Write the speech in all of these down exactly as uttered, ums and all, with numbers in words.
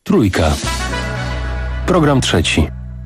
Trójka. Program trzeci.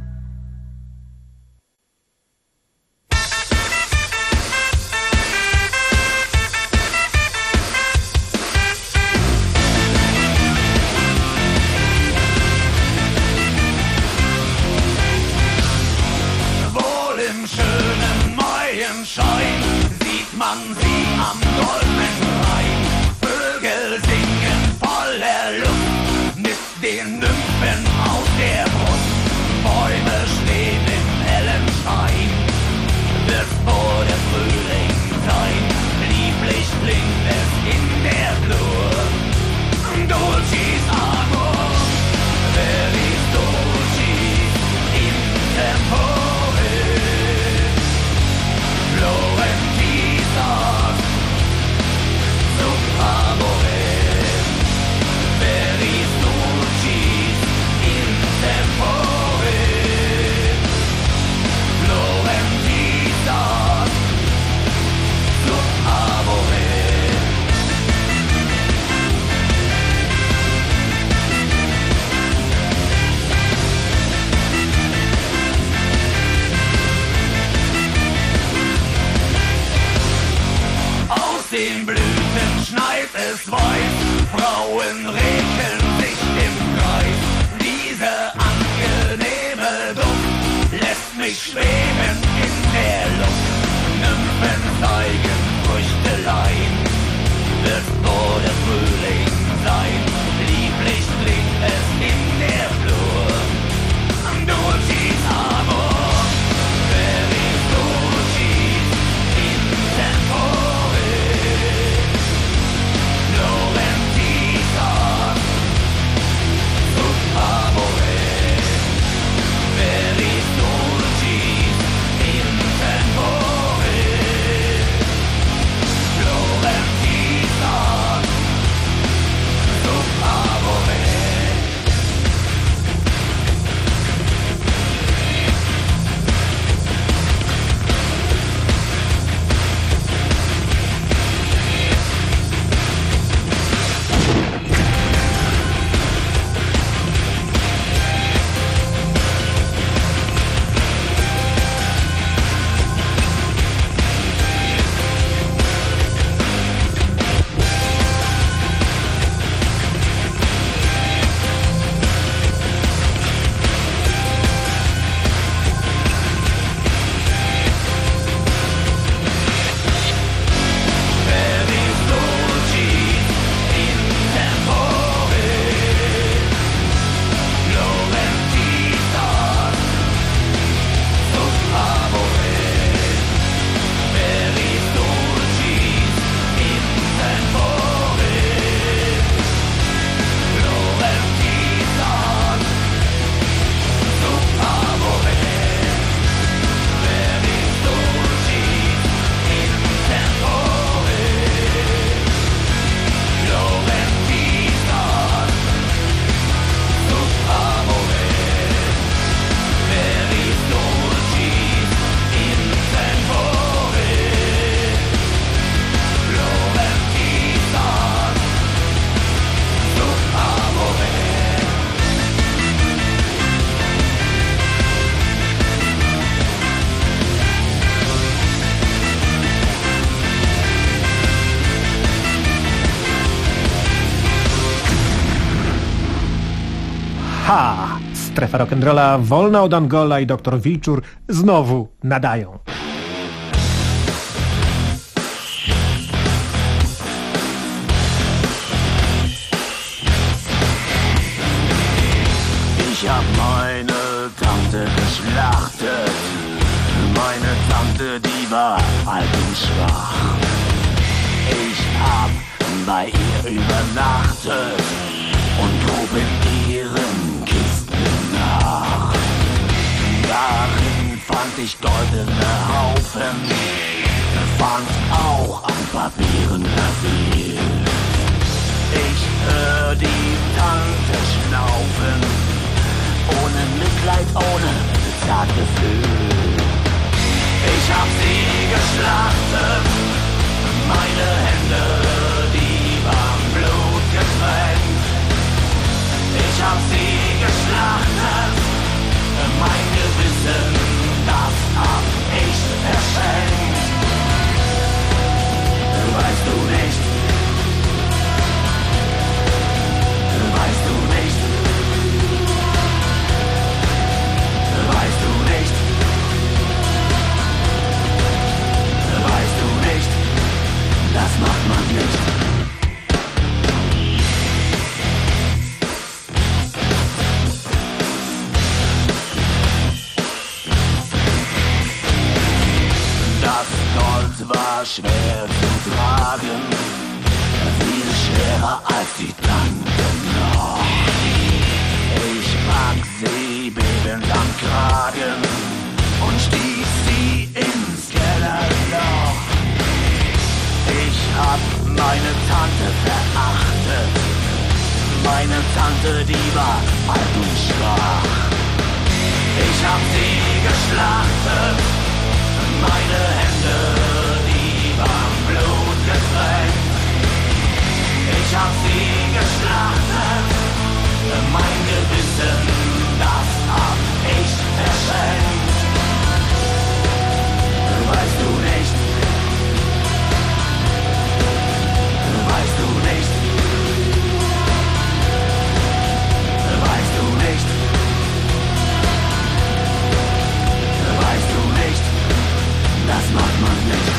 Wohl im schönen Maienschein sieht man sie am goldenen Rhein. Vögel singen voller Luft mit den Nymphen aus der Brust. Bäume stehen im hellen Schein, wird vor der Frühling sein. Lieblich klingt es in der Flur. Dulcis amor, veris dulcis in tempore. Florentisas sub amore, veris dulcis in tempore. Florentisas sub amore. Aus den Blüten schneit es weiß, Frauen räkeln sich im Kreis. Diese angenehme Duft lässt mich schweben in der Luft. Nymphen zeigen Früchtelein, wird vor der Frühling sein. Lieblich klingt es in der Flur. Dulcis amor, veris dulcis in tempore. Florentisas sub amore, veris dulcis in tempore. Florentisas sub amore. Veris dulcis in tempore. Florentisas sub amore. Veris dulcis in tempore. Florentisas sub amore. Veris dulcis in tempore. Florentisas sub amore. Veris dulcis in tempore. Florentisas sub amore. Ha! Strefa rock'n'rolla wolna od Angola i doktor Wilczur znowu nadają. Ich hab meine Tante geschlachtet. Meine Tante, die war alt und schwach. Ich hab bei ihr übernachtet und grub in ihren Kisten nach. Darin fand ich goldene Haufen, fand auch an Papieren viel. Ich hör die Tante schnaufen, ohne Mitleid, ohne Zartgefühl. Ich hab sie geschlachtet, meine Hände, die waren blutgetränkt. Ich hab sie war schwer zu tragen, viel schwerer als die Tante noch. Ich pack sie bebend am Kragen und stieß sie ins Kellerloch. Ich hab meine Tante verachtet, meine Tante, die war alt und schwach. Ich hab sie geschlachtet, meine Hände, die waren blutgetränkt. Ich hab sie geschlachtet, mein Gewissen, das hab ich verschenkt. Weißt du nicht, weißt du nicht, weißt du nicht, weißt du nicht, das macht man nicht.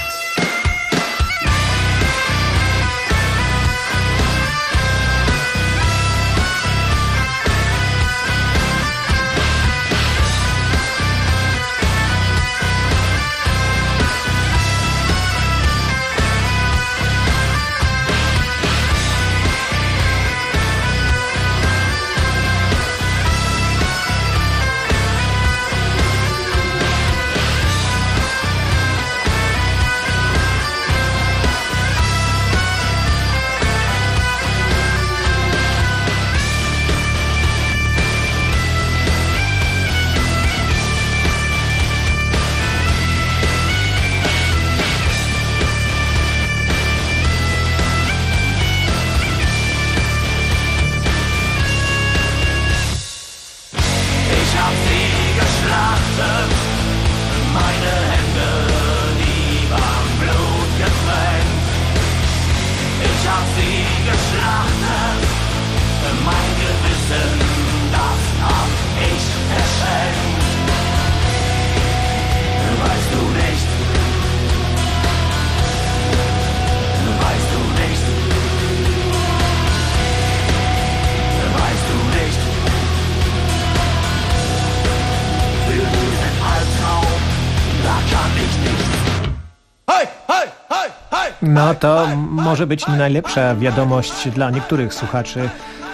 No to może być najlepsza wiadomość dla niektórych słuchaczy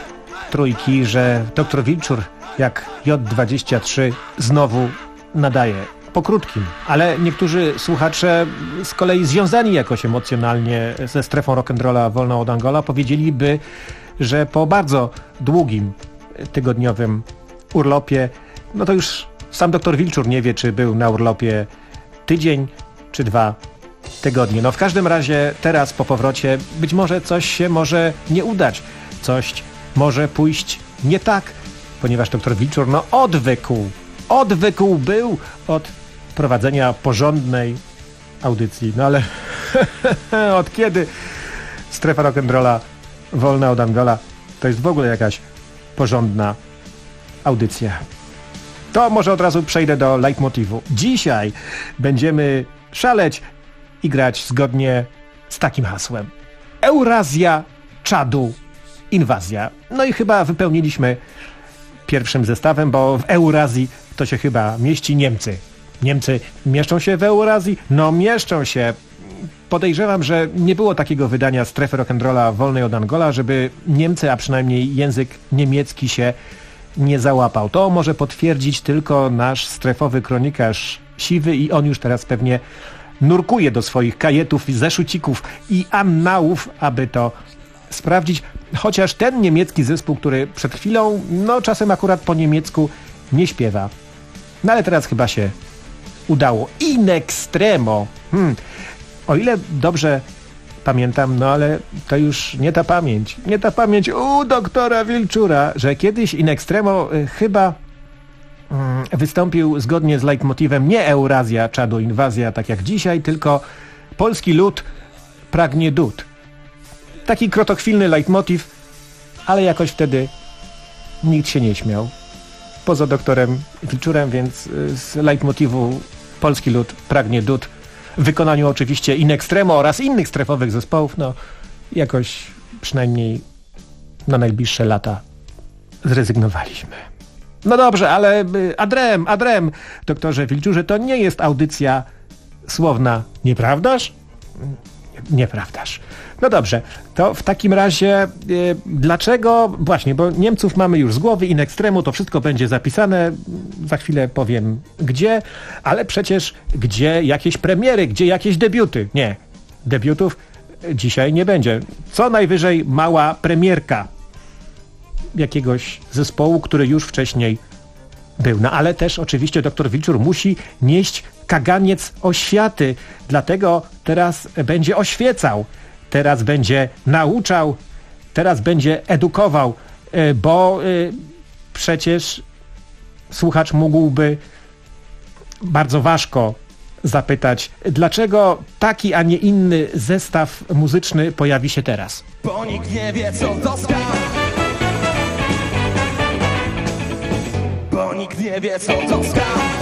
Trójki, że doktor Wilczur jak J dwadzieścia trzy znowu nadaje. Po krótkim, ale niektórzy słuchacze z kolei związani jakoś emocjonalnie ze strefą rock'n'rolla Wolna od Angola powiedzieliby, że po bardzo długim tygodniowym urlopie, no to już sam doktor Wilczur nie wie, czy był na urlopie tydzień czy dwa tygodnie. No w każdym razie teraz po powrocie być może coś się może nie udać, coś może pójść nie tak, ponieważ doktor Wilczur no odwykł, odwykł był od prowadzenia porządnej audycji. No ale od kiedy strefa rock'n'rolla Wolna od Angola to jest w ogóle jakaś porządna audycja? To może od razu przejdę do leitmotivu. Dzisiaj będziemy szaleć i grać zgodnie z takim hasłem. Eurazja, czadu, inwazja. No i chyba wypełniliśmy pierwszym zestawem, bo w Eurazji to się chyba mieści Niemcy. Niemcy mieszczą się w Eurazji? No mieszczą się. Podejrzewam, że nie było takiego wydania strefy rock'n'rolla Wolnej od Angola, żeby Niemcy, a przynajmniej język niemiecki się nie załapał. To może potwierdzić tylko nasz strefowy kronikarz Siwy i on już teraz pewnie nurkuje do swoich kajetów, zeszucików i annałów, aby to sprawdzić. Chociaż ten niemiecki zespół, który przed chwilą, no czasem akurat po niemiecku nie śpiewa. No ale teraz chyba się udało. In extremo. Hmm. O ile dobrze pamiętam, no ale to już nie ta pamięć. Nie ta pamięć u doktora Wilczura, że kiedyś in extremo y, chyba y, wystąpił zgodnie z leitmotivem nie Eurazja, czadu, inwazja, tak jak dzisiaj, tylko polski lud pragnie dud. Taki krotochwilny leitmotiv, ale jakoś wtedy nikt się nie śmiał. Poza doktorem Wilczurem, więc y, z leitmotivu polski lud pragnie dud w wykonaniu oczywiście In Extremo oraz innych strefowych zespołów, no jakoś przynajmniej na najbliższe lata zrezygnowaliśmy. No dobrze, ale adrem, adrem, doktorze Wilczurze, to nie jest audycja słowna nieprawdaż? Nieprawdaż. No dobrze, to w takim razie yy, dlaczego, właśnie, bo Niemców mamy już z głowy, in extremu, to wszystko będzie zapisane, za chwilę powiem gdzie, ale przecież gdzie jakieś premiery, gdzie jakieś debiuty? Nie, debiutów dzisiaj nie będzie. Co najwyżej mała premierka jakiegoś zespołu, który już wcześniej był. No ale też oczywiście doktor Wilczur musi nieść kaganiec oświaty, dlatego teraz będzie oświecał, teraz będzie nauczał, teraz będzie edukował, bo przecież słuchacz mógłby bardzo ważko zapytać, dlaczego taki, a nie inny zestaw muzyczny pojawi się teraz. Bo nikt nie wie, co to ska. Bo nikt nie wie, co to ska.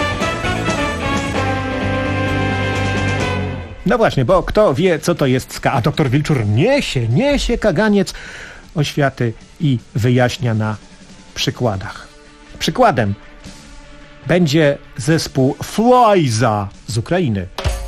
No właśnie, bo kto wie, co to jest ska, a doktor Wilczur niesie, niesie kaganiec oświaty i wyjaśnia na przykładach. Przykładem będzie zespół Flyza z Ukrainy.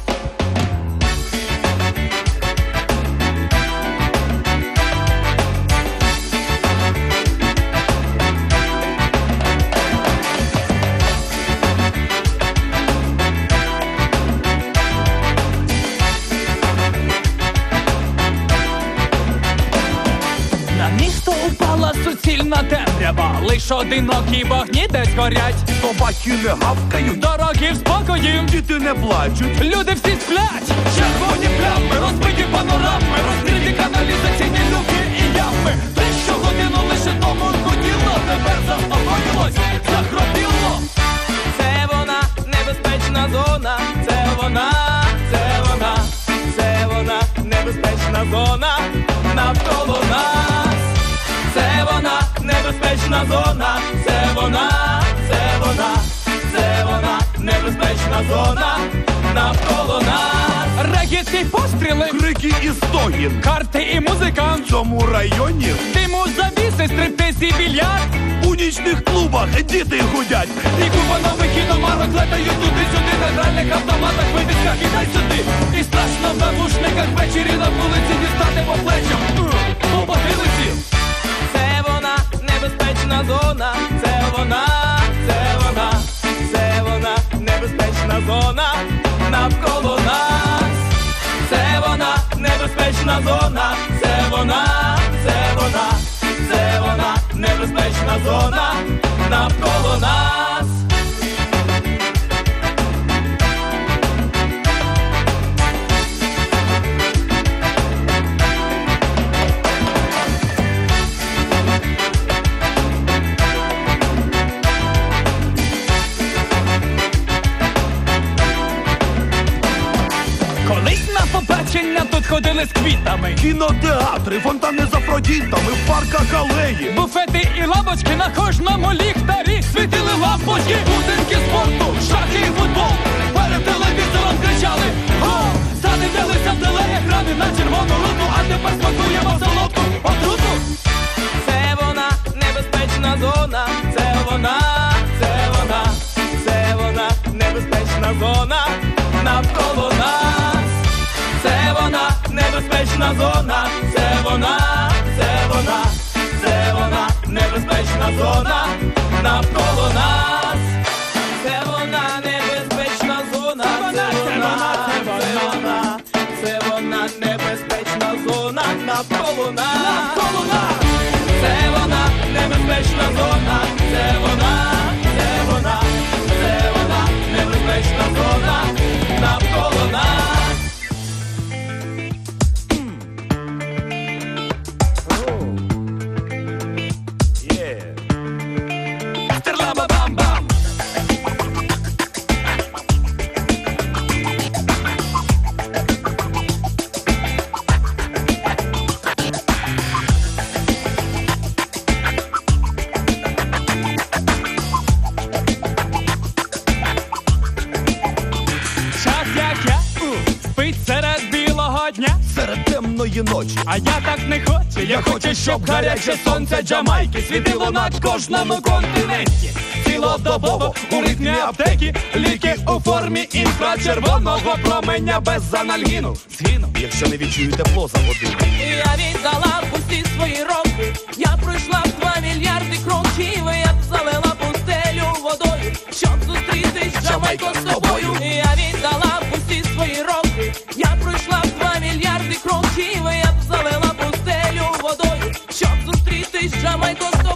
Суцільна темрява, лиш одинокі вогні десь горять. Собаки не гавкають, Дороги в спокої, діти не плачуть. люди всі сплять. Червоні плями, розбиті панорами, розкриті каналізаційні люки і ями. Те, що годину лише тому хотіло, тепер заспокоїлось, захропіло. Це вона, небезпечна зона, це вона, це вона, це вона, небезпечна зона навколо нас. Це вона, небезпечна зона, це вона, це вона, це вона, небезпечна зона навколо нас. Регіт і постріли, Крики і стогін. карти і музика, В цьому районі диму завіси, стриптиз і більярд. у нічних клубах діти гудять. І купа нових кіномарок летають туди-сюди, на гральних автоматах, витисках і дай сюди. І страшно в навушниках ввечері на вулиці дістати по плечам, по потилиці. Це вона, небезпечна зона, це вона, це вона, це вона, небезпечна зона навколо нас. Це вона, небезпечна зона, це вона, це вона, це вона, небезпечна зона навколо нас. Колись на побачення тут ходили з квітами, Кінотеатри, фонтани з афродітами, в парках алеї. буфети і лавочки, на кожному ліхтарі світили лампочки, будинки спорту, шахи і футбол. Перед телевізором кричали гол! Задивлялися в телеекрани на червону руту, а тепер смакуємо солодку отруту. Це вона, небезпечна зона, це вона, це вона, це вона, небезпечна зона навколо нас. Це вона, небезпечна зона, це вона, це вона, це вона, небезпечна зона навколо нас. Це вона, небезпечна зона, це вона, це вона, це вона, небезпечна зона навколо нас. Це вона, небезпечна зона, це вона, це вона, це вона, небезпечна зона навколо нас. Стерлаба-бам-бам. Час як я, спить серед білого дня. Серед темної ночі. А я так не хочу, я хочу, щоб гаряче сонце Джамайки світило на кожному континенті. Ці цілодобово у ритмі аптеки, ліки у формі інфрачервоного променя без анальгіну. Згину, Якщо не відчую тепло за годину. Я віддала усі свої роки, я пройшла в два мільярди кроків, я б залила пустелю водою, щоб зустрітись Джамайко з тобою. Я віддала усі свої роки, я пройшла в два мільярди кроків, я б залила пустелю водою, щоб зустрітись Джамайко з тобою.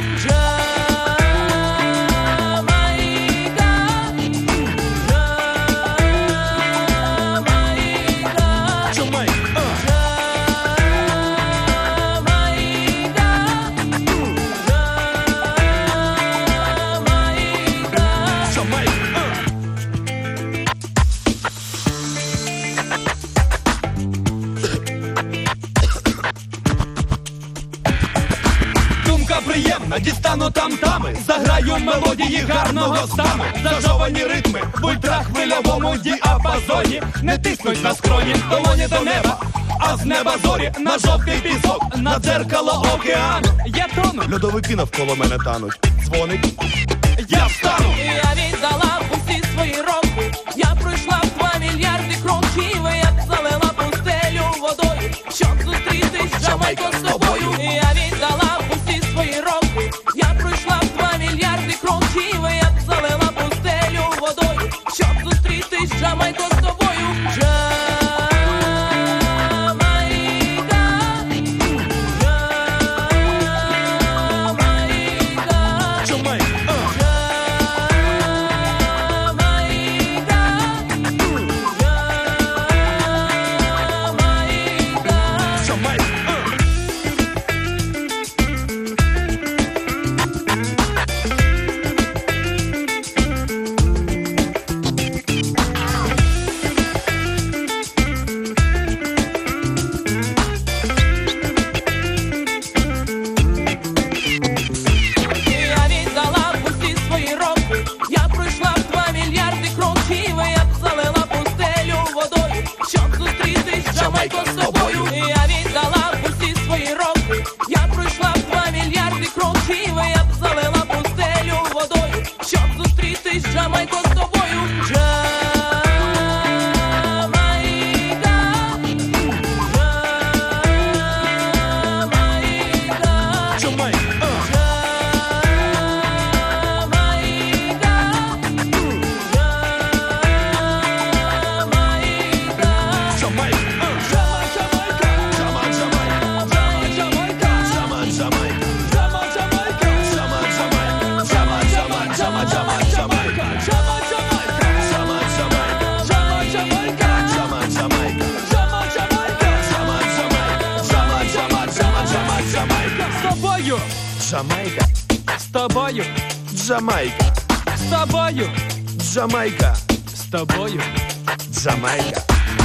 приємна, дістану там-тами, заграю мелодії гарного стану. Зажовані ритми в ультрахвильовому діапазоні не тиснуть на скроні, долоні до неба, а з неба зорі на жовтий пісок, на дзеркало океану. Я тону, льодовики навколо мене тануть. Дзвонить, я встану. Я віддала усі свої роки, я пройшла в два мільярди кроків, я б залила пустелю водою, щоб зустрітись Джамайко з тобою. Я віддала усі свої роки, я пройшла в два мільярди кроків, я б залила пустелю водою, щоб зустрітись Джамайко з тобою. Джамайка, з тобою, Джамайка, з тобою, Джамайка, з тобою, Джамайка.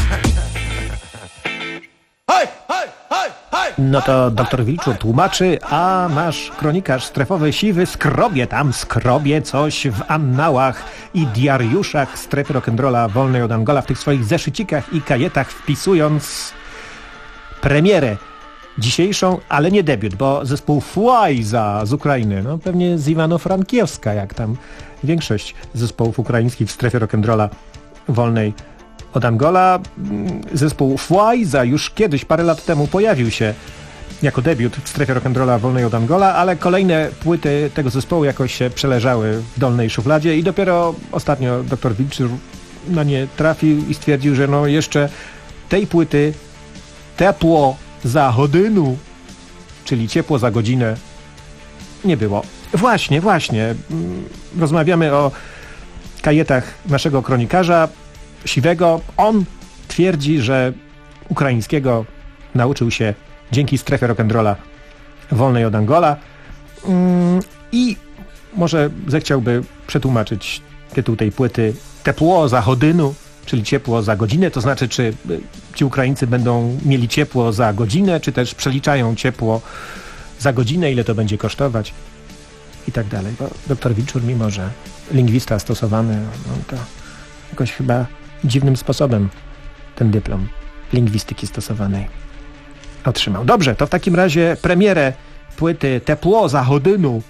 Hej, hej, hej, hej! No to doktor Wilczur tłumaczy, a nasz kronikarz strefowy Siwy skrobie tam, skrobie coś w annałach i diariuszach strefy rock'n'rolla wolnej od Angola, w tych swoich zeszycikach i kajetach, wpisując premierę dzisiejszą, ale nie debiut, bo zespół Fłajza z Ukrainy, no pewnie z Iwano-Frankiewska, jak tam większość zespołów ukraińskich w strefie rock'n'rolla wolnej od Angola. Zespół Fłajza już kiedyś, parę lat temu pojawił się jako debiut w strefie rock'n'rolla wolnej od Angola, ale kolejne płyty tego zespołu jakoś się przeleżały w dolnej szufladzie i dopiero ostatnio doktor Wilczur na nie trafił i stwierdził, że no jeszcze tej płyty Tepło za godynu, czyli ciepło za godzinę, nie było. Właśnie, właśnie. Rozmawiamy o kajetach naszego kronikarza Siwego. On twierdzi, że ukraińskiego nauczył się dzięki strefie rock'n'rolla wolnej od Angola i może zechciałby przetłumaczyć tytuł tej płyty Tepło za godynu, czyli ciepło za godzinę, to znaczy, czy ci Ukraińcy będą mieli ciepło za godzinę, czy też przeliczają ciepło za godzinę, ile to będzie kosztować i tak dalej. Bo doktor Wilczur, mimo że lingwista stosowany, no to jakoś chyba dziwnym sposobem ten dyplom lingwistyki stosowanej otrzymał. Dobrze, to w takim razie premierę płyty Tepło za godynu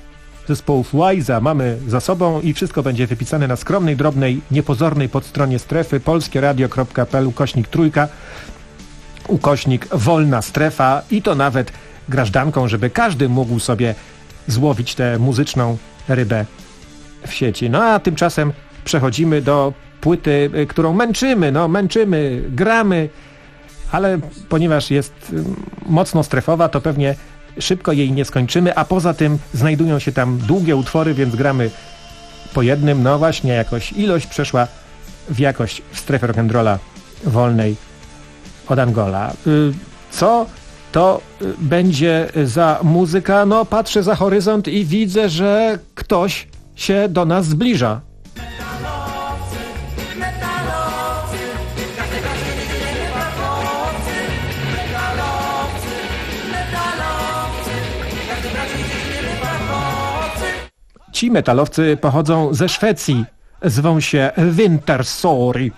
zespołów Wajza mamy za sobą i wszystko będzie wypisane na skromnej, drobnej, niepozornej podstronie strefy polskieradio kropka p l ukośnik trójka, ukośnik wolna strefa i to nawet grażdanką, żeby każdy mógł sobie złowić tę muzyczną rybę w sieci. No a tymczasem przechodzimy do płyty, którą męczymy, no męczymy, gramy, ale ponieważ jest mocno strefowa, to pewnie szybko jej nie skończymy, a poza tym znajdują się tam długie utwory, więc gramy po jednym. No właśnie, jakoś ilość przeszła w jakość w strefie rock'n'rolla wolnej od Angola. Co to będzie za muzyka? No patrzę za horyzont i widzę, że ktoś się do nas zbliża. Ci metalowcy pochodzą ze Szwecji. Zwą się Wintersorry.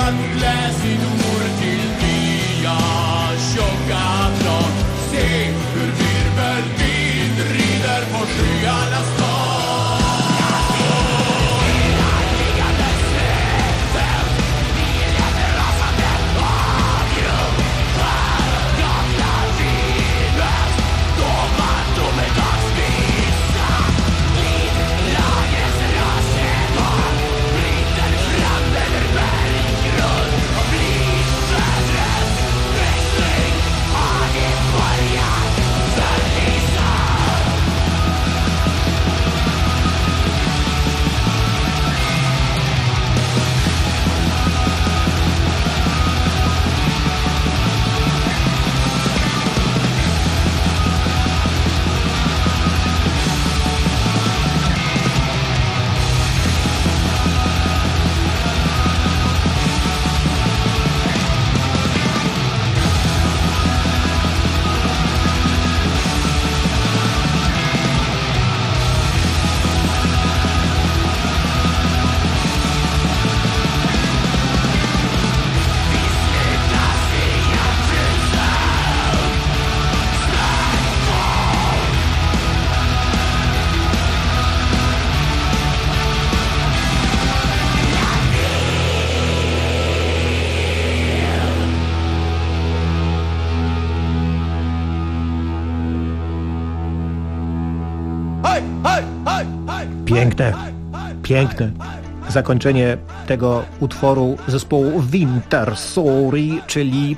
tulevad lääsinumur tildi ja tjockad blad. Se hur virvelvind rider på skyarnas tak. Piękne, piękne zakończenie tego utworu zespołu Winter Story, czyli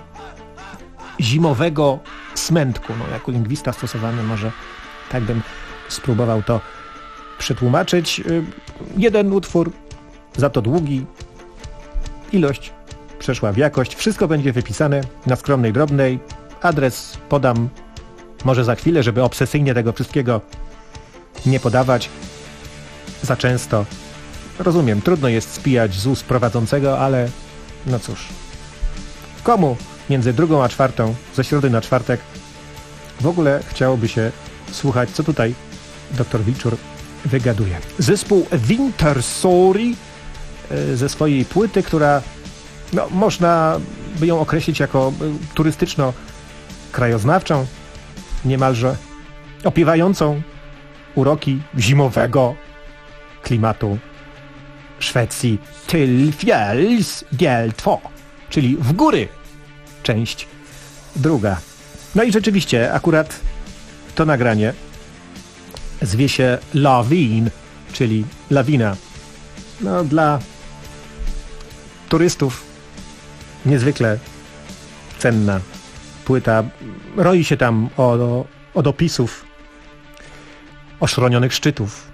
zimowego smętku. No, jako lingwista stosowany może tak bym spróbował to przetłumaczyć. Jeden utwór, za to długi, ilość przeszła w jakość. Wszystko będzie wypisane na skromnej drobnej. Adres podam może za chwilę, żeby obsesyjnie tego wszystkiego nie podawać za często. Rozumiem, trudno jest spijać z ust prowadzącego, ale no cóż. Komu między drugą a czwartą, ze środy na czwartek w ogóle chciałoby się słuchać, co tutaj doktor Wilczur wygaduje. Zespół Winter Story ze swojej płyty, która no, można by ją określić jako turystyczno-krajoznawczą, niemalże opiewającą uroki zimowego klimatu Szwecji. Till fjälls del två, czyli w góry, część druga. No i rzeczywiście akurat to nagranie zwie się Lavin, czyli lawina. No dla turystów niezwykle cenna płyta. Roi się tam o, od opisów oszronionych szczytów,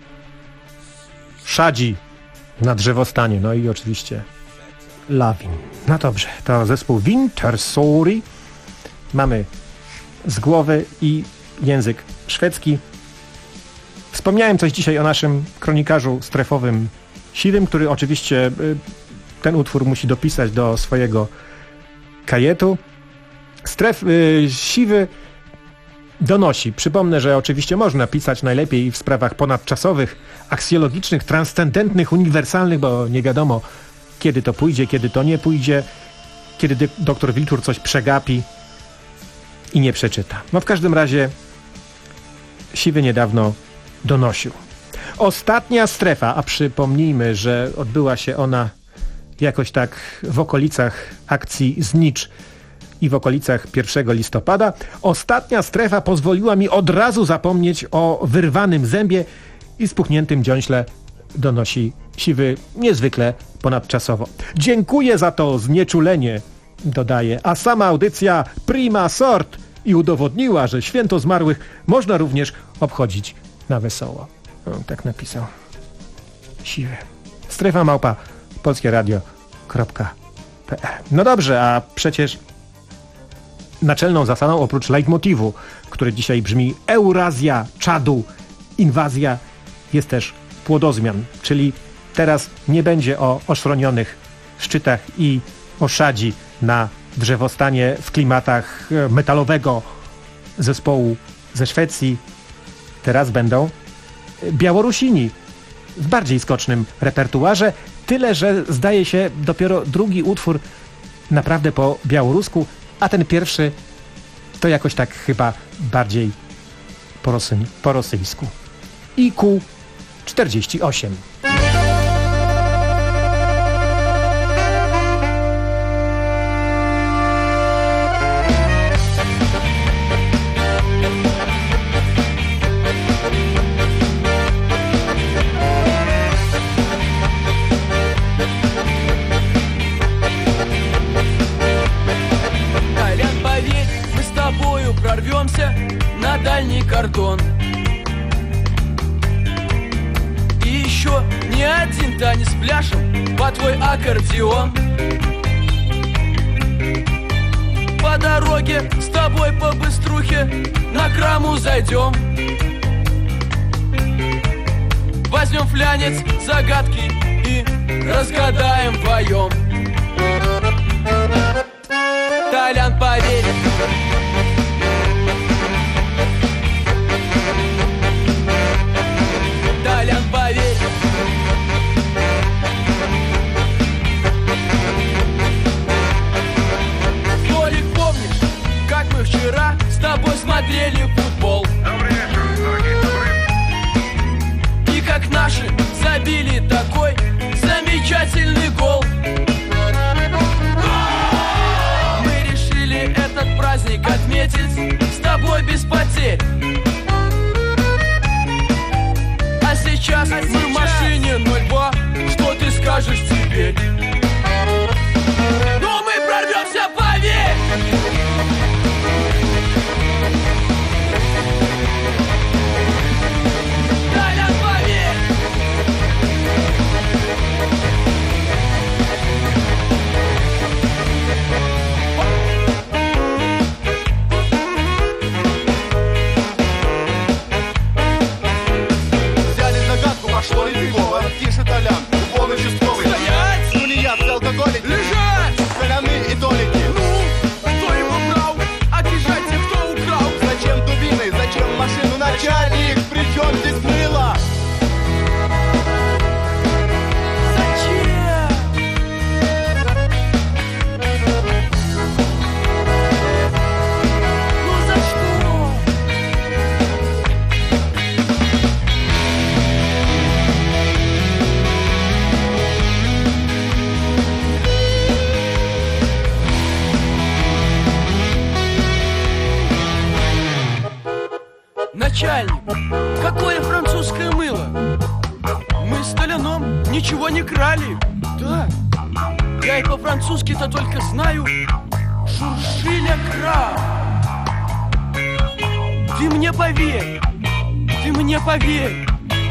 szadzi na drzewostanie, no i oczywiście lawin. No dobrze, to zespół Winter Story. Mamy z głowy i język szwedzki. Wspomniałem coś dzisiaj o naszym kronikarzu strefowym Siwym, który oczywiście ten utwór musi dopisać do swojego kajetu. Stref y, Siwy donosi. Przypomnę, że oczywiście można pisać najlepiej w sprawach ponadczasowych, aksjologicznych, transcendentnych, uniwersalnych, bo nie wiadomo, kiedy to pójdzie, kiedy to nie pójdzie, kiedy doktor Wilczur coś przegapi i nie przeczyta. No w każdym razie Siwy niedawno donosił. Ostatnia strefa, a przypomnijmy, że odbyła się ona jakoś tak w okolicach akcji Znicz i w okolicach pierwszego listopada. Ostatnia strefa pozwoliła mi od razu zapomnieć o wyrwanym zębie i spuchniętym dziąśle, donosi Siwy niezwykle ponadczasowo. Dziękuję za to znieczulenie, dodaje, a sama audycja prima sort i udowodniła, że święto zmarłych można również obchodzić na wesoło. O, tak napisał Siwy. Strefa małpa polskieradio kropka pe el. No dobrze, a przecież naczelną zasadą oprócz leitmotivu, który dzisiaj brzmi Eurazja, czadu, inwazja, jest też płodozmian, czyli teraz nie będzie o oszronionych szczytach i o szadzi na drzewostanie w klimatach metalowego zespołu ze Szwecji. Teraz będą Białorusini w bardziej skocznym repertuarze, Tyle, że zdaje się dopiero drugi utwór naprawdę po białorusku, a ten pierwszy to jakoś tak chyba bardziej po, rosy, po rosyjsku. I Q czterdzieści osiem. Прорвемся на дальний кордон. И еще не один танец пляшем по твой аккордеон. По дороге с тобой по быструхе на Краму зайдем. Возьмем флянец загадки и разгадаем вдвоем. Толян поверит. Толян поверит. Толик, помнишь, как мы вчера с тобой смотрели футбол? И как наши забили такой замечательный гол. Мы решили этот праздник отметить с тобой без потерь. А сейчас а мы сейчас... в машине ноль два. Что ты скажешь теперь? Ну мы прорвемся, поверь! Толян, поверь! Пошло и фигово, тише, Толян, уклон участковый. Стоять! Тунеядцы, алкоголики. Лежать! Соляны и толики. Ну, кто его брал? Обижайте, кто украл. Зачем дубины, зачем машину начальник? При чем здесь мыло? Зачем? Ну за что? Начальник, какое французское мыло? Мы с Толяном ничего не крали. Да, я и по-французски-то только знаю «Шуршиля краб». Ты мне поверь, ты мне поверь,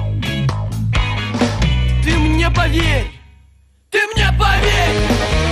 ты мне поверь, ты мне поверь!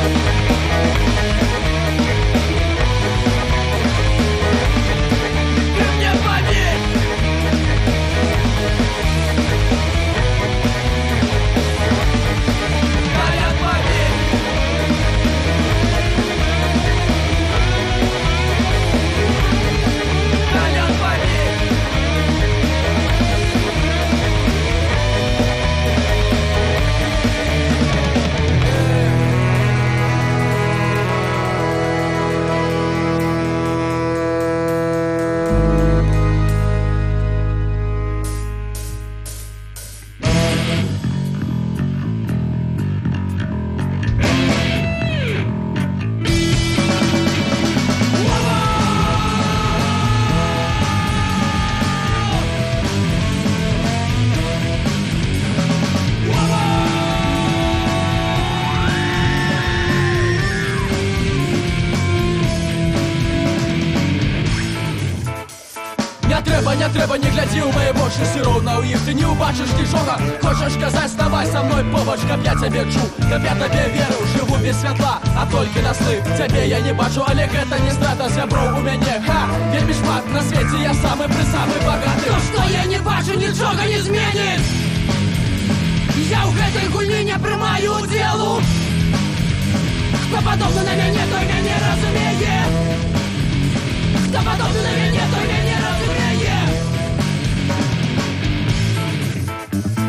Не треба, не гляди у моей бочки, все ровно у их ты не убачишь нічого. Хочешь сказать, вставай со мной, побочка, я тебе чу. Каб я тебе веру, живу без святла, а только на сны. Тебе я не бачу, Олег, это не страта, зябров у мяне. Ха, вельмі шмат на свете, я самый при самый богатый. То, что я не бачу, ничего не изменит. Я у этой гульни не приймаю уділу. Кто подобный на меня, той меня не разумеет. Кто подобный на меня, той меня не разумеет.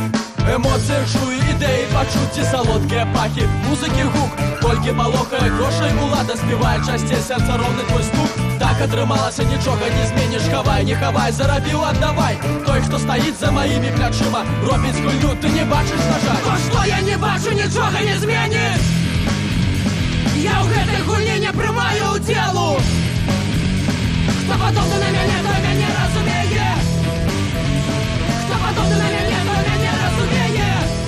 Эмоции чую, идеи почуйте, солодкие пахи, музыки гук, толькі палохае грошай улада співає часцей сердца ровны твой стук. Так атрымалася, нічога не зменіш, хавай, не хавай, зарабіў, аддавай. Той, хто стаіць за маімі плячыма, робіць гульню, ты не бачыш, на жаль. То, што я не бачу, нічога не зменіш. Я ў гэтай гульні не прымаю удзелу. Хто падобны на мяне, той мяне разумее. Хто падобны на мяне, той мяне разумее.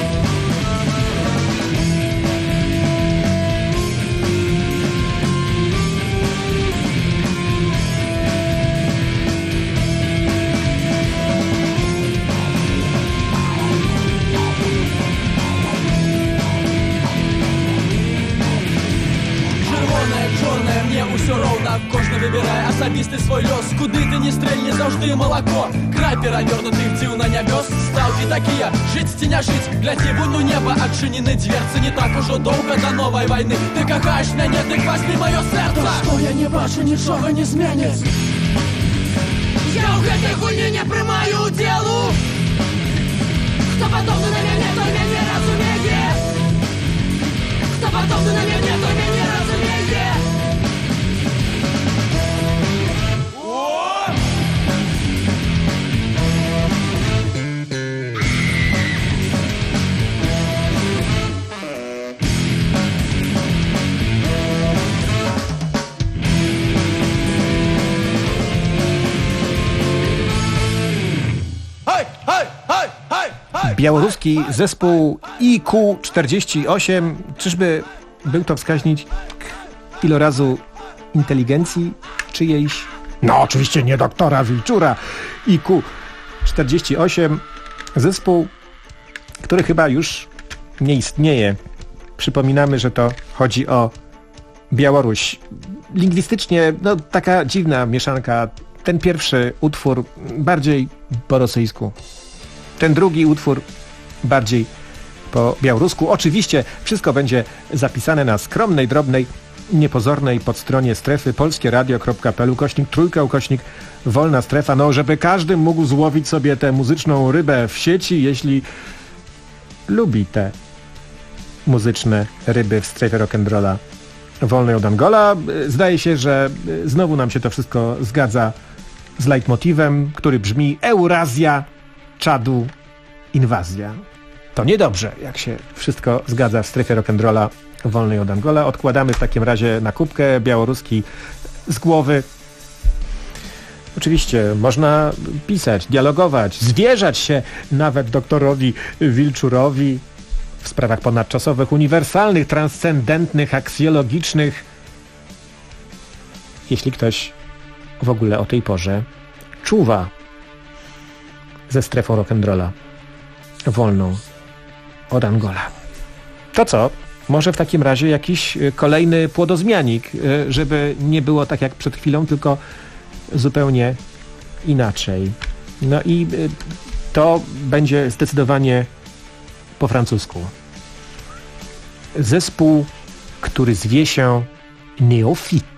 Чорная, мне ўсё роўна, кожны выбірае асабісты свой лёс. Куды ты не стрэльні, заўжды малако. Край перавернутых дзіўна нябёс. Стаўкі такія, жыць ці не жыць. Глядзі вунь у неба, адчынены дверцы. Не так ужо доўга да новай вайны. Ты кахаеш мяне, ты возьми маё сэрца. Што я не бачу, нічога не зменіць. Я ў гэтай гульні не прымаю удзелу. Хто падобны на мяне, той мяне разумее. Хто падобны на мяне, той мяне разумее. Białoruski zespół I Q czterdzieści osiem, czyżby był to wskaźnik ilorazu inteligencji czyjejś? No oczywiście nie doktora Wilczura. I Q czterdzieści osiem, zespół, który chyba już nie istnieje. Przypominamy, że to chodzi o Białoruś. Lingwistycznie no taka dziwna mieszanka. Ten pierwszy utwór bardziej po rosyjsku. Ten drugi utwór bardziej po białorusku. Oczywiście wszystko będzie zapisane na skromnej, drobnej, niepozornej podstronie strefy polskieradio kropka p l ukośnik trójka ukośnik wolna strefa. No, żeby każdy mógł złowić sobie tę muzyczną rybę w sieci, jeśli lubi te muzyczne ryby w strefie rock'n'rolla wolnej od Angola. Zdaje się, że znowu nam się to wszystko zgadza z leitmotivem, który brzmi Eurazja, Czadu, inwazja. To niedobrze, jak się wszystko zgadza w strefie rock'n'rolla wolnej od Angola. Odkładamy w takim razie na kubkę białoruski z głowy. Oczywiście można pisać, dialogować, zwierzać się nawet doktorowi Wilczurowi w sprawach ponadczasowych, uniwersalnych, transcendentnych, aksjologicznych. Jeśli ktoś w ogóle o tej porze czuwa ze strefą rock'n'rolla wolną od Angola. To co? Może w takim razie jakiś kolejny płodozmianik, żeby nie było tak jak przed chwilą, tylko zupełnie inaczej. No i to będzie zdecydowanie po francusku. Zespół, który zwie się Neofit.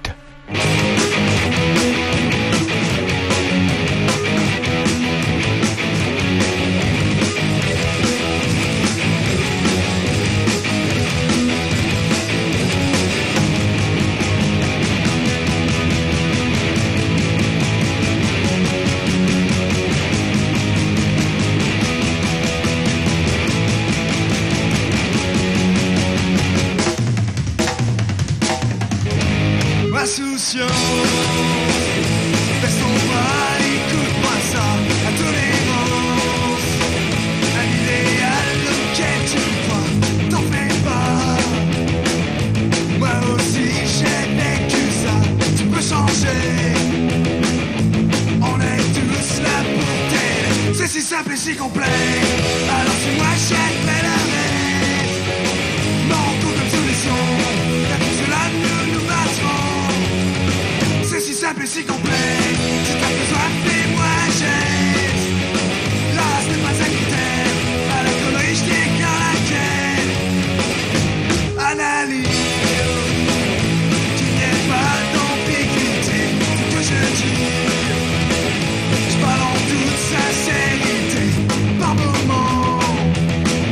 Je parle en toute sincérité, par moments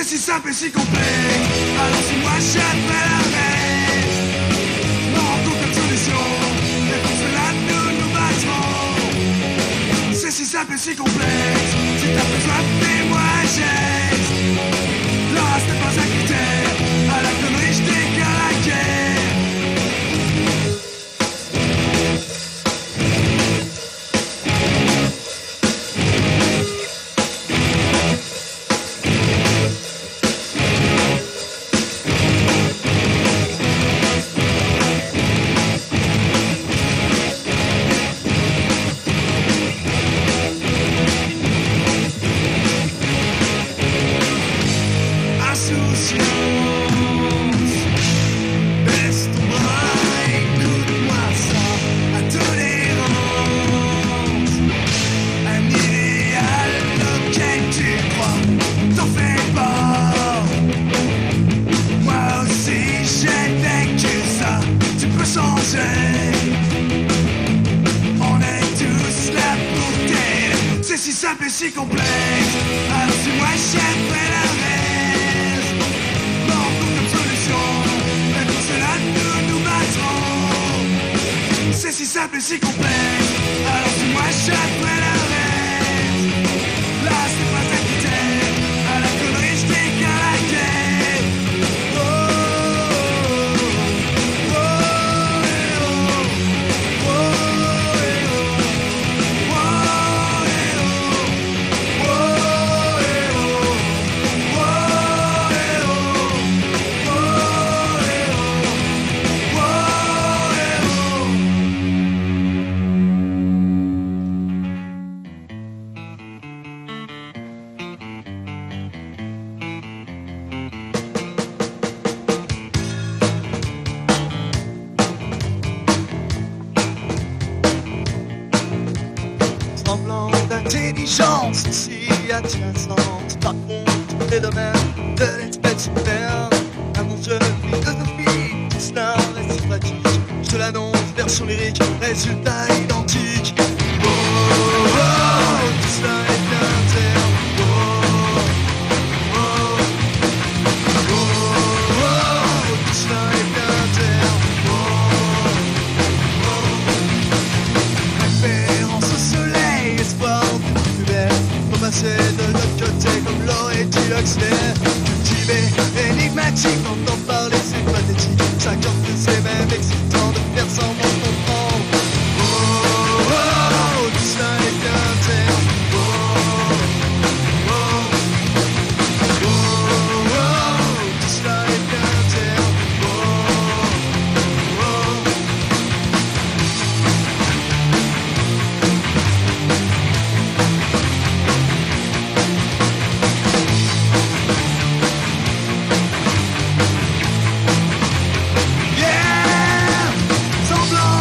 C'est si simple et si complexe. Alors si moi j'appelle la reine, on rencontre comme solution. Et pour cela nous nous battrons. C'est si simple et si complexe. Si t'as besoin de témoignages, le race n'est pas un critère. À la connerie je décale la guerre. Si complexe, alors si moi j'aimerais la reste, on rencontre comme solution, et pour cela nous nous battrons. C'est si simple et si complexe, alors si moi j'aimerais la reste, là c'est pas un critère, à la connerie je décale la guerre. Oh, oh, oh, oh, oh, oh, d'intelligence si adjacente. Par contre, les domaines de l'espèce humaine, un monde de philosophie, tout cela reste sympathique. Je te l'annonce, version lyrique, résultat identique. Oh, oh, oh, tout cela est bien terme. Oh, oh, oh, oh, tout cela est bien terme. Oh, oh, référence au soleil, espoir d'une plus belle. Faut passer de notre côté comme l'aurait dit Huxley. Cultivé, énigmatique, entendre parler c'est pathétique. Chacun de ses mêmes excitant de faire semblant de comprendre. Oh, oh, oh, tout ça est bien terme. Oh, oh, oh, oh, tout ça est bien terme. Oh, oh. Yeah! Semblant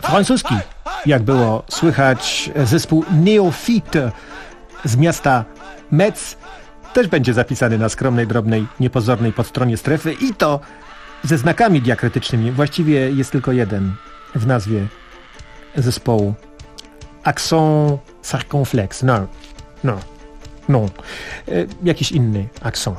francuski, jak było słychać, zespół Neofite z miasta Metz też będzie zapisany na skromnej, drobnej, niepozornej podstronie strefy i to ze znakami diakrytycznymi. Właściwie jest tylko jeden w nazwie zespołu. Accent circonflexe. No, no, no. E, jakiś inny accent.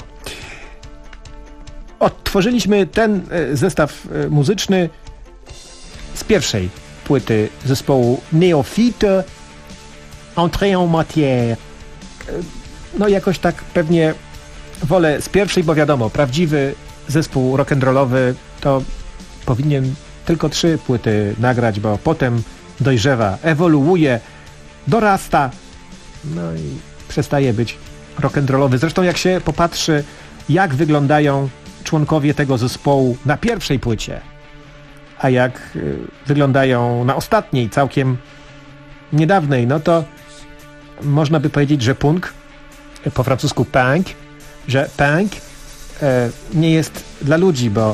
Odtworzyliśmy ten e, zestaw e, muzyczny z pierwszej płyty zespołu Neofite, Entrée en matière. E, no jakoś tak pewnie wolę z pierwszej, bo wiadomo, prawdziwy zespół rock'n'rollowy to powinien tylko trzy płyty nagrać, bo potem dojrzewa, ewoluuje, dorasta, no i przestaje być rock'n'rollowy. Zresztą jak się popatrzy, jak wyglądają członkowie tego zespołu na pierwszej płycie, a jak y, wyglądają na ostatniej, całkiem niedawnej, no to można by powiedzieć, że punk, po francusku punk, że punk y, nie jest dla ludzi, bo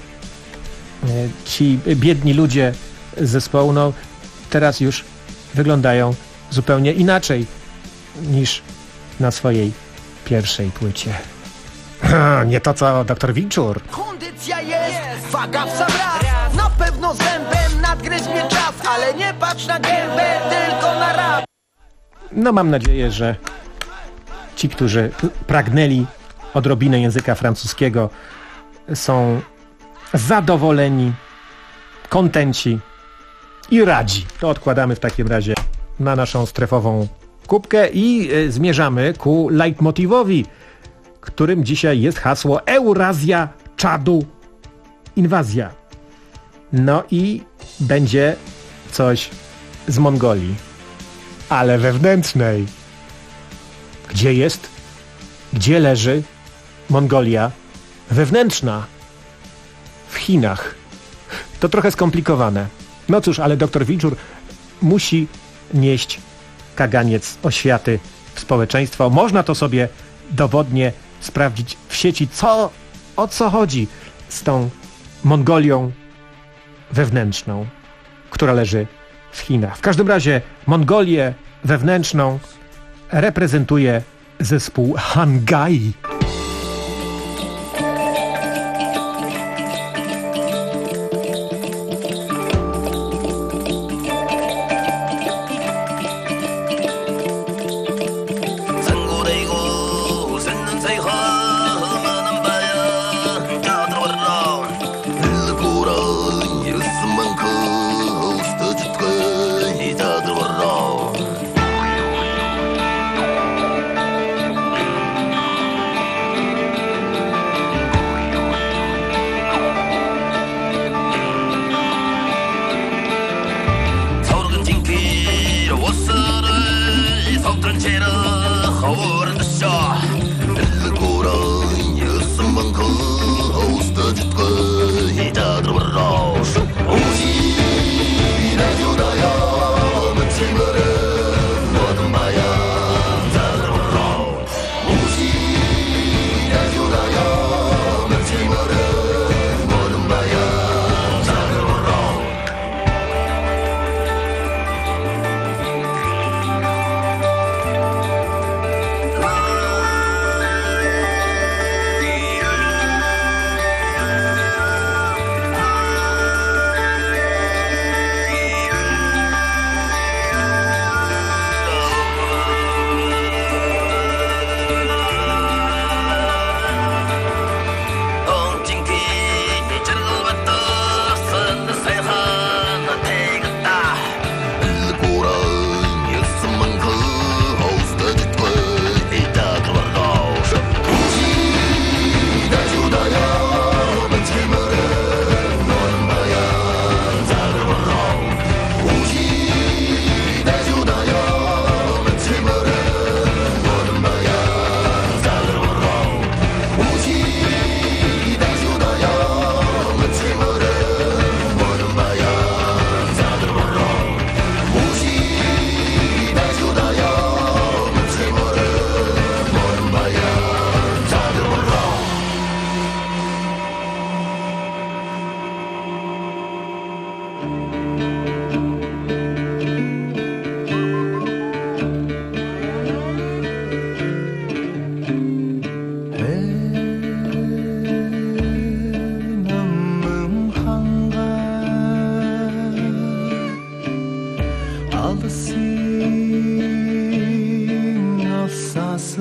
y, ci biedni ludzie z zespołu, no teraz już wyglądają zupełnie inaczej niż na swojej pierwszej płycie. Nie to co doktor Wilczur. Kondycja jest, waga w sam raz. Na pewno zębem nadgryź mnie czas, ale nie patrz na gębę, tylko na rap. No mam nadzieję, że ci, którzy pragnęli odrobinę języka francuskiego, są zadowoleni, kontenci i radzi. To odkładamy w takim razie na naszą strefową kubkę i y, zmierzamy ku leitmotivowi, którym dzisiaj jest hasło Eurazja, czadu, inwazja. No i będzie coś z Mongolii, ale wewnętrznej. Gdzie jest? Gdzie leży Mongolia wewnętrzna? W Chinach. To trochę skomplikowane. No cóż, ale doktor Wilczur musi nieść kaganiec oświaty w społeczeństwo. Można to sobie dowodnie sprawdzić w sieci, co, o co chodzi z tą Mongolią wewnętrzną, która leży w Chinach. W każdym razie Mongolię wewnętrzną reprezentuje zespół Hangai.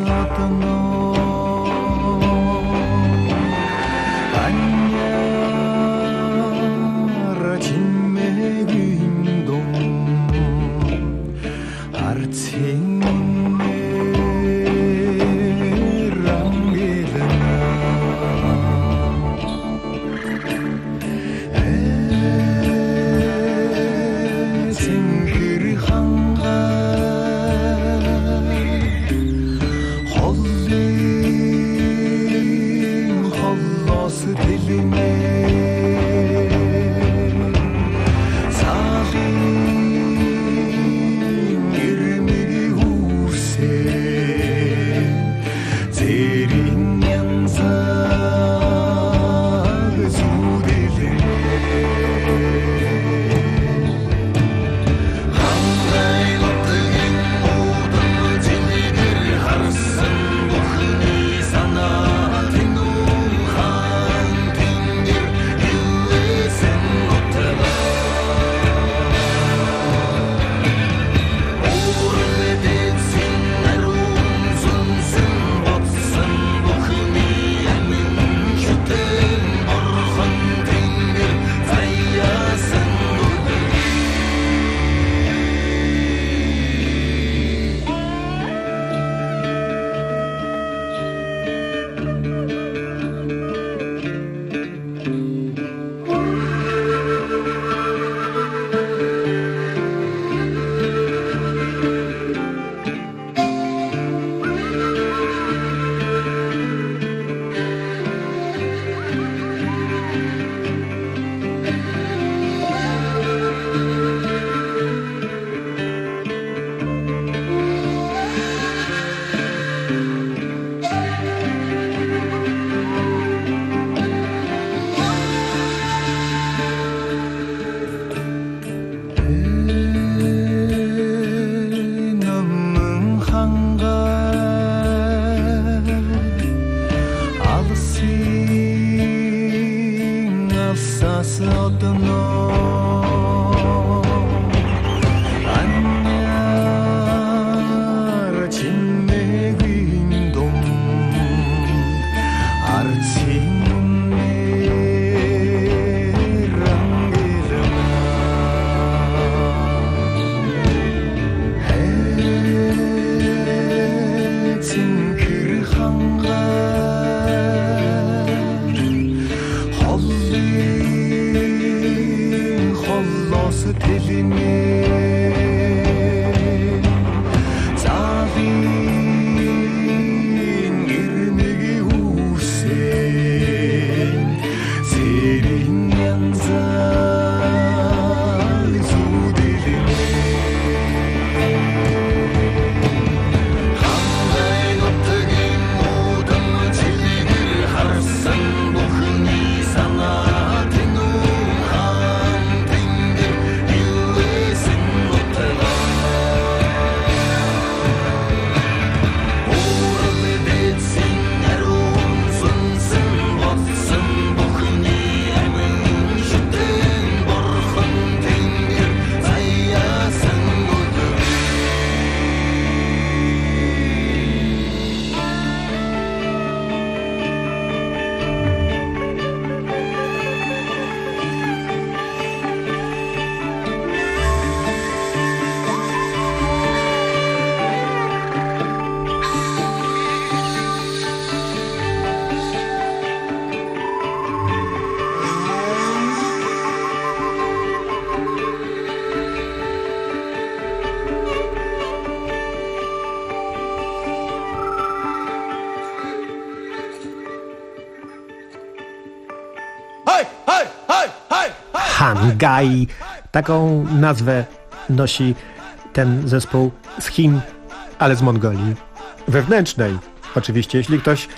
Hangai. Taką nazwę nosi ten zespół z Chin, ale z Mongolii wewnętrznej. Oczywiście, jeśli ktoś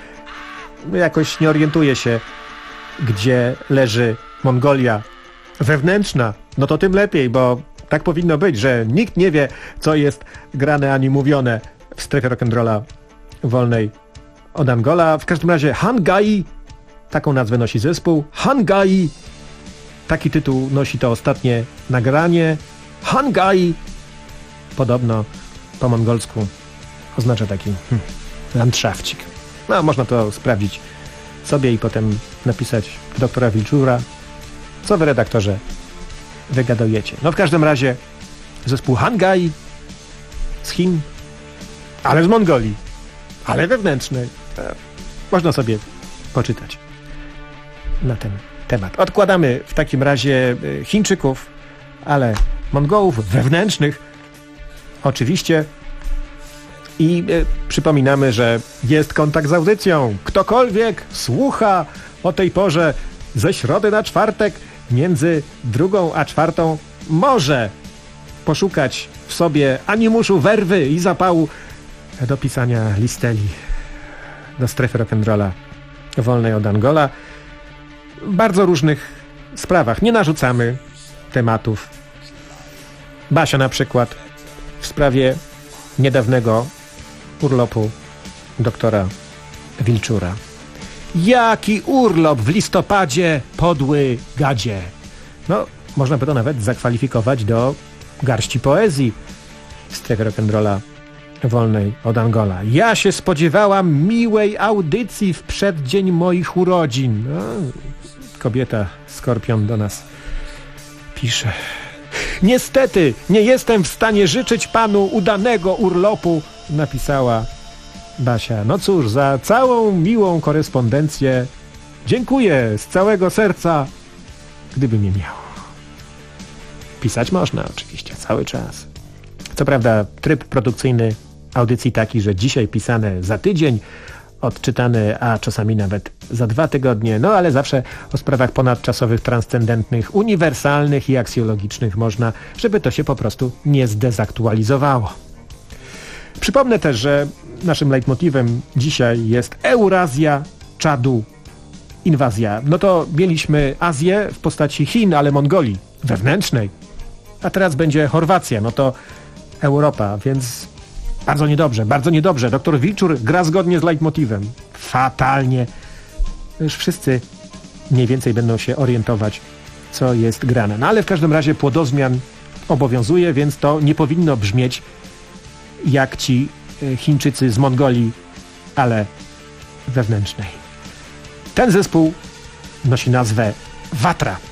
jakoś nie orientuje się, gdzie leży Mongolia wewnętrzna, no to tym lepiej, bo tak powinno być, że nikt nie wie, co jest grane ani mówione w strefie rock'n'rolla wolnej od Angola. W każdym razie Hangai, taką nazwę nosi zespół. Hangai, taki tytuł nosi to ostatnie nagranie. Hangai, podobno po mongolsku oznacza taki hm, landszafcik. No, można to sprawdzić sobie i potem napisać doktora Wilczura, co wy, redaktorze, wygadujecie. No w każdym razie zespół Hangai z Chin, ale z Mongolii, ale wewnętrznej. Można sobie poczytać na ten temat. Odkładamy w takim razie Chińczyków, ale Mongołów wewnętrznych oczywiście. I y, przypominamy, że jest kontakt z audycją. Ktokolwiek słucha o tej porze ze środy na czwartek między drugą a czwartą może poszukać w sobie animuszu, werwy i zapału do pisania listeli do strefy rock'n'rolla wolnej od Angola w bardzo różnych sprawach. Nie narzucamy tematów. Basia na przykład w sprawie niedawnego urlopu doktora Wilczura. Jaki urlop w listopadzie, podły gadzie. No, można by to nawet zakwalifikować do garści poezji w strefie rock'n'rolla wolnej od Angola. Ja się spodziewałam miłej audycji w przeddzień moich urodzin. No, kobieta Skorpion do nas pisze. Niestety nie jestem w stanie życzyć panu udanego urlopu, napisała Basia. No cóż, za całą miłą korespondencję dziękuję z całego serca, gdyby mnie miał. Pisać można oczywiście cały czas. Co prawda tryb produkcyjny audycji taki, że dzisiaj pisane za tydzień, odczytane, a czasami nawet za dwa tygodnie, no ale zawsze o sprawach ponadczasowych, transcendentnych, uniwersalnych i aksjologicznych można, żeby to się po prostu nie zdezaktualizowało. Przypomnę też, że naszym leitmotywem dzisiaj jest Eurazja, Czadu, inwazja. No to mieliśmy Azję w postaci Chin, ale Mongolii wewnętrznej, a teraz będzie Chorwacja, no to Europa, więc bardzo niedobrze, bardzo niedobrze. Doktor Wilczur gra zgodnie z leitmotywem. Fatalnie. Już wszyscy mniej więcej będą się orientować, co jest grane. No ale w każdym razie płodozmian obowiązuje, więc to nie powinno brzmieć jak ci Chińczycy z Mongolii, ale wewnętrznej. Ten zespół nosi nazwę Watra.